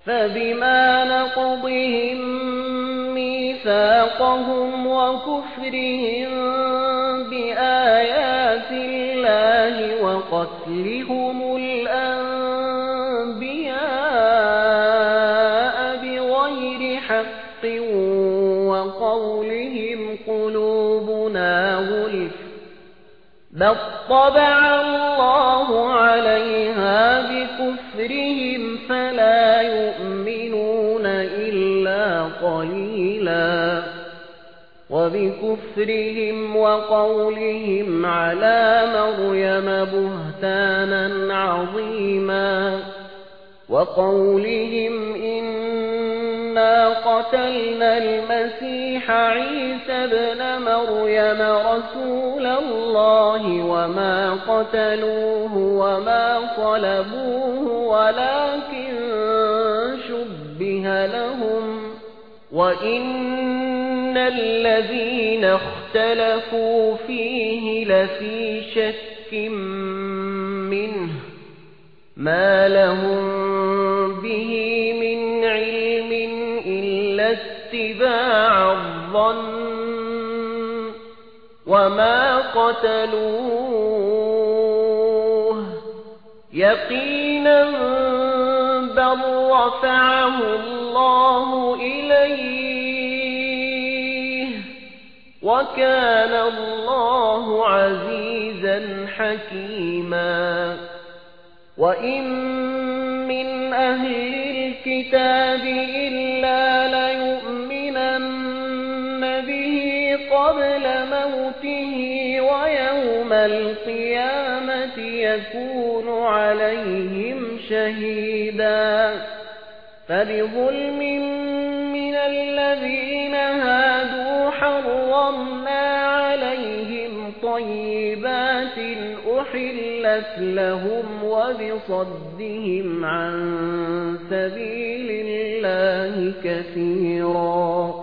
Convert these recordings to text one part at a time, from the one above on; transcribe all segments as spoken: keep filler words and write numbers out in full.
فبما نقضهم ميثاقهم وكفرهم بآيات الله وقتلهم الأنبياء بغير حق وقولهم قلوبنا غلف بل طبع الله عليها بكفرهم فلا يؤمنون إلا قليلا وبكفرهم وقولهم على مريم بهتانا عظيما وقولهم إنا قتلنا المسيح عيسى ابن مريم رسول الله وما قتلوه وما صلبوه ولكن شبه لهم وإن الذين اختلفوا فيه لفي شك منه ما لهم به من علم إلا اتباع الظن وما قتلوه يقينا بل رفعه الله إليه وكان الله عزيزا حكيما وإن من أهل الكتاب إلا ليؤمنن به قبل موته ويوم القيامة يكون عليهم شهيدا فبظلم من الذين هادوا حرمنا عليهم طيبات أحلت لهم وبصدهم عن سبيل الله كثيرا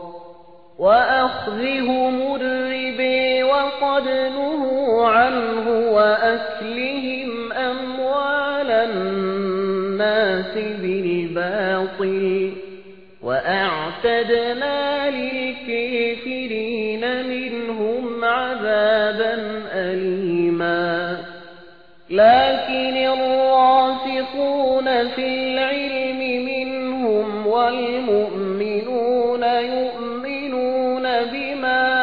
وأخذهم الربا وقد نهوا عنه وأكلهم أموال الناس بالباطل وأعتدنا للكافرين منهم عذابا أليما لكن الراسخون في العلم منهم والمؤمنون يؤمنون بما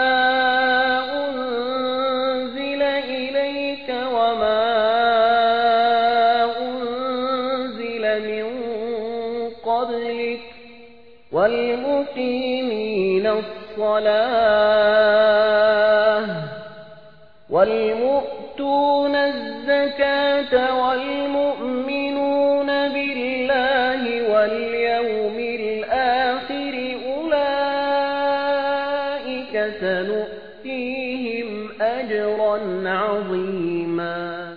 أنزل إليك وما أنزل من قبلك والمقيمين الصلاة والمؤتون الزكاة والمؤمنون بالله واليوم الآخر أولئك سنؤتيهم أجرا عظيما.